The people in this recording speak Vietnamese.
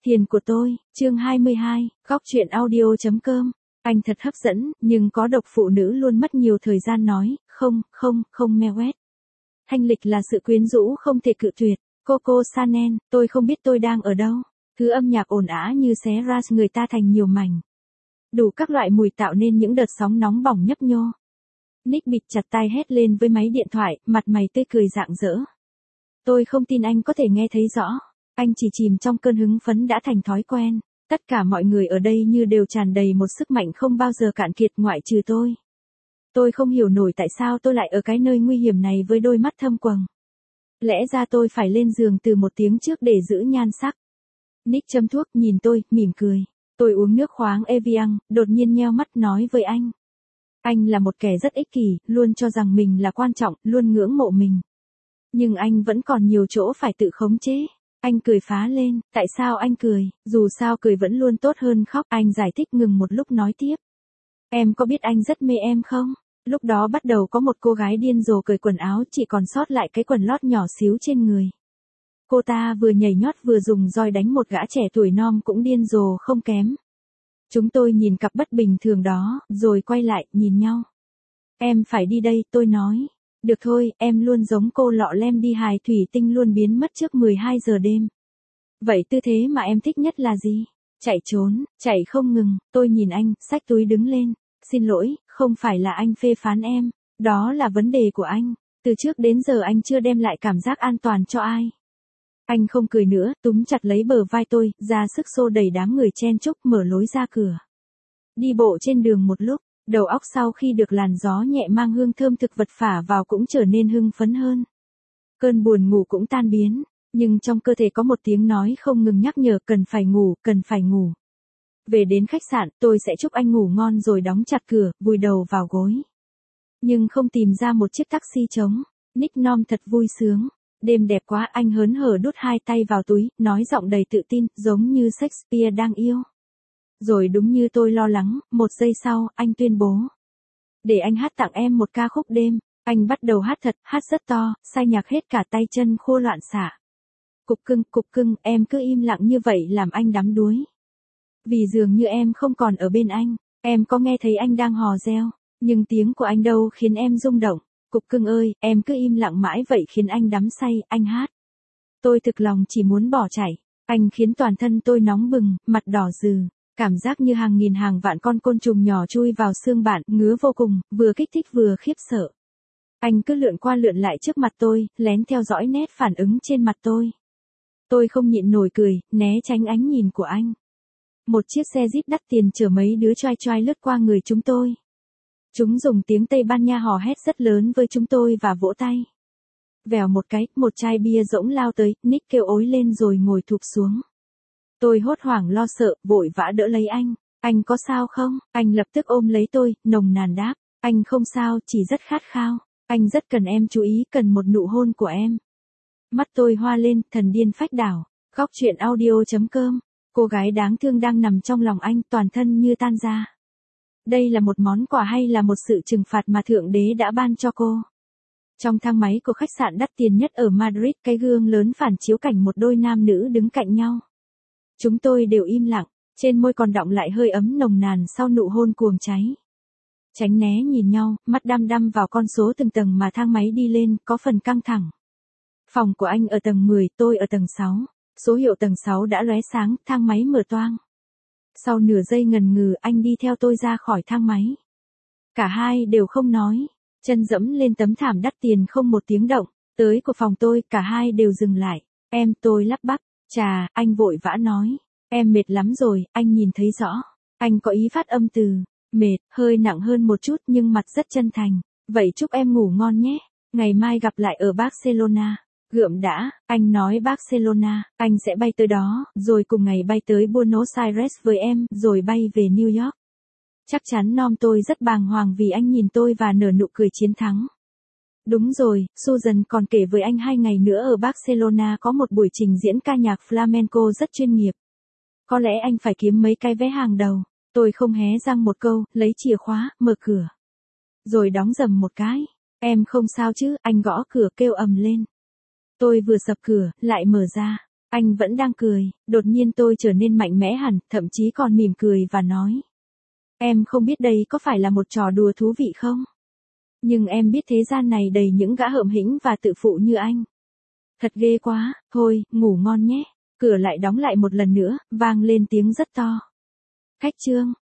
Tiền của tôi, chương 22, góc truyện audio.com. Anh thật hấp dẫn, nhưng có độc phụ nữ luôn mất nhiều thời gian nói, không mewet. Thanh lịch là sự quyến rũ không thể cự tuyệt. Coco Chanel, tôi không biết tôi đang ở đâu. Thứ âm nhạc ồn ào như xé rách người ta thành nhiều mảnh. Đủ các loại mùi tạo nên những đợt sóng nóng bỏng nhấp nhô. Nick bịt chặt tai hét lên với máy điện thoại, mặt mày tươi cười rạng rỡ. Tôi không tin anh có thể nghe thấy rõ. Anh chỉ chìm trong cơn hứng phấn đã thành thói quen. Tất cả mọi người ở đây như đều tràn đầy một sức mạnh không bao giờ cạn kiệt ngoại trừ tôi. Tôi không hiểu nổi tại sao tôi lại ở cái nơi nguy hiểm này với đôi mắt thâm quầng. Lẽ ra tôi phải lên giường từ một tiếng trước để giữ nhan sắc. Nick châm thuốc nhìn tôi, mỉm cười. Tôi uống nước khoáng Evian, đột nhiên nheo mắt nói với anh. Anh là một kẻ rất ích kỷ, luôn cho rằng mình là quan trọng, luôn ngưỡng mộ mình. Nhưng anh vẫn còn nhiều chỗ phải tự khống chế. Anh cười phá lên, tại sao anh cười, dù sao cười vẫn luôn tốt hơn khóc. Anh giải thích ngừng một lúc nói tiếp. Em có biết anh rất mê em không? Lúc đó bắt đầu có một cô gái điên rồ cởi quần áo chỉ còn sót lại cái quần lót nhỏ xíu trên người. Cô ta vừa nhảy nhót vừa dùng roi đánh một gã trẻ tuổi non cũng điên rồ không kém. Chúng tôi nhìn cặp bất bình thường đó, rồi quay lại, nhìn nhau. Em phải đi đây, tôi nói. Được thôi, em luôn giống cô lọ lem đi hài thủy tinh luôn biến mất trước 12 giờ đêm. Vậy tư thế mà em thích nhất là gì? Chạy trốn, chạy không ngừng. Tôi nhìn anh, xách túi đứng lên. Xin lỗi, không phải là anh phê phán em. Đó là vấn đề của anh. Từ trước đến giờ anh chưa đem lại cảm giác an toàn cho ai. Anh không cười nữa, túm chặt lấy bờ vai tôi, ra sức xô đẩy đám người chen chúc mở lối ra cửa. Đi bộ trên đường một lúc, đầu óc sau khi được làn gió nhẹ mang hương thơm thực vật phả vào cũng trở nên hưng phấn hơn. Cơn buồn ngủ cũng tan biến, nhưng trong cơ thể có một tiếng nói không ngừng nhắc nhở cần phải ngủ. Về đến khách sạn, tôi sẽ chúc anh ngủ ngon rồi đóng chặt cửa, vùi đầu vào gối. Nhưng không tìm ra một chiếc taxi trống. Nick Nom thật vui sướng. Đêm đẹp quá, anh hớn hở đút hai tay vào túi, nói giọng đầy tự tin, giống như Shakespeare đang yêu. Rồi đúng như tôi lo lắng, một giây sau, anh tuyên bố. Để anh hát tặng em một ca khúc đêm. Anh bắt đầu hát thật, hát rất to, sai nhạc hết cả tay chân khô loạn xạ. Cục cưng, em cứ im lặng như vậy làm anh đắm đuối. Vì dường như em không còn ở bên anh, em có nghe thấy anh đang hò reo, nhưng tiếng của anh đâu khiến em rung động. Cục cưng ơi, em cứ im lặng mãi vậy khiến anh đắm say, anh hát. Tôi thực lòng chỉ muốn bỏ chạy, anh khiến toàn thân tôi nóng bừng, mặt đỏ rừ. Cảm giác như hàng nghìn hàng vạn con côn trùng nhỏ chui vào xương bạn, ngứa vô cùng, vừa kích thích vừa khiếp sợ. Anh cứ lượn qua lượn lại trước mặt tôi, lén theo dõi nét phản ứng trên mặt tôi. Tôi không nhịn nổi cười, né tránh ánh nhìn của anh. Một chiếc xe Jeep đắt tiền chở mấy đứa choai choai lướt qua người chúng tôi. Chúng dùng tiếng Tây Ban Nha hò hét rất lớn với chúng tôi và vỗ tay. Vèo một cái, một chai bia rỗng lao tới, Nick kêu ối lên rồi ngồi thụp xuống. Tôi hốt hoảng lo sợ, vội vã đỡ lấy anh. Anh có sao không? Anh lập tức ôm lấy tôi, nồng nàn đáp. Anh không sao, chỉ rất khát khao. Anh rất cần em chú ý, cần một nụ hôn của em. Mắt tôi hoa lên, thần điên phách đảo. Góc truyện audio.com. Cô gái đáng thương đang nằm trong lòng anh, toàn thân như tan ra. Đây là một món quà hay là một sự trừng phạt mà Thượng Đế đã ban cho cô? Trong thang máy của khách sạn đắt tiền nhất ở Madrid, cái gương lớn phản chiếu cảnh một đôi nam nữ đứng cạnh nhau. Chúng tôi đều im lặng, trên môi còn đọng lại hơi ấm nồng nàn sau nụ hôn cuồng cháy. Tránh né nhìn nhau, mắt đăm đăm vào con số từng tầng mà thang máy đi lên, có phần căng thẳng. Phòng của anh ở tầng 10, tôi ở tầng 6. Số hiệu tầng 6 đã lóe sáng, thang máy mở toang. Sau nửa giây ngần ngừ, anh đi theo tôi ra khỏi thang máy. Cả hai đều không nói, chân dẫm lên tấm thảm đắt tiền không một tiếng động. Tới của phòng tôi, cả hai đều dừng lại. Tôi lắp bắp. Chà, anh vội vã nói. Em mệt lắm rồi, anh nhìn thấy rõ. Anh có ý phát âm từ mệt, hơi nặng hơn một chút nhưng mặt rất chân thành. Vậy chúc em ngủ ngon nhé. Ngày mai gặp lại ở Barcelona. Gượm đã, anh nói Barcelona, anh sẽ bay tới đó, rồi cùng ngày bay tới Buenos Aires với em, rồi bay về New York. Chắc chắn Nom tôi rất bàng hoàng vì anh nhìn tôi và nở nụ cười chiến thắng. Đúng rồi, Susan còn kể với anh 2 ngày nữa ở Barcelona có một buổi trình diễn ca nhạc flamenco rất chuyên nghiệp. Có lẽ anh phải kiếm mấy cái vé hàng đầu. Tôi không hé răng một câu, lấy chìa khóa, mở cửa. Rồi đóng rầm một cái. Em không sao chứ, anh gõ cửa kêu ầm lên. Tôi vừa sập cửa, lại mở ra. Anh vẫn đang cười, đột nhiên tôi trở nên mạnh mẽ hẳn, thậm chí còn mỉm cười và nói. Em không biết đây có phải là một trò đùa thú vị không? Nhưng em biết thế gian này đầy những gã hợm hĩnh và tự phụ như anh. Thật ghê quá, thôi, ngủ ngon nhé. Cửa lại đóng lại một lần nữa, vang lên tiếng rất to. Khách Trương.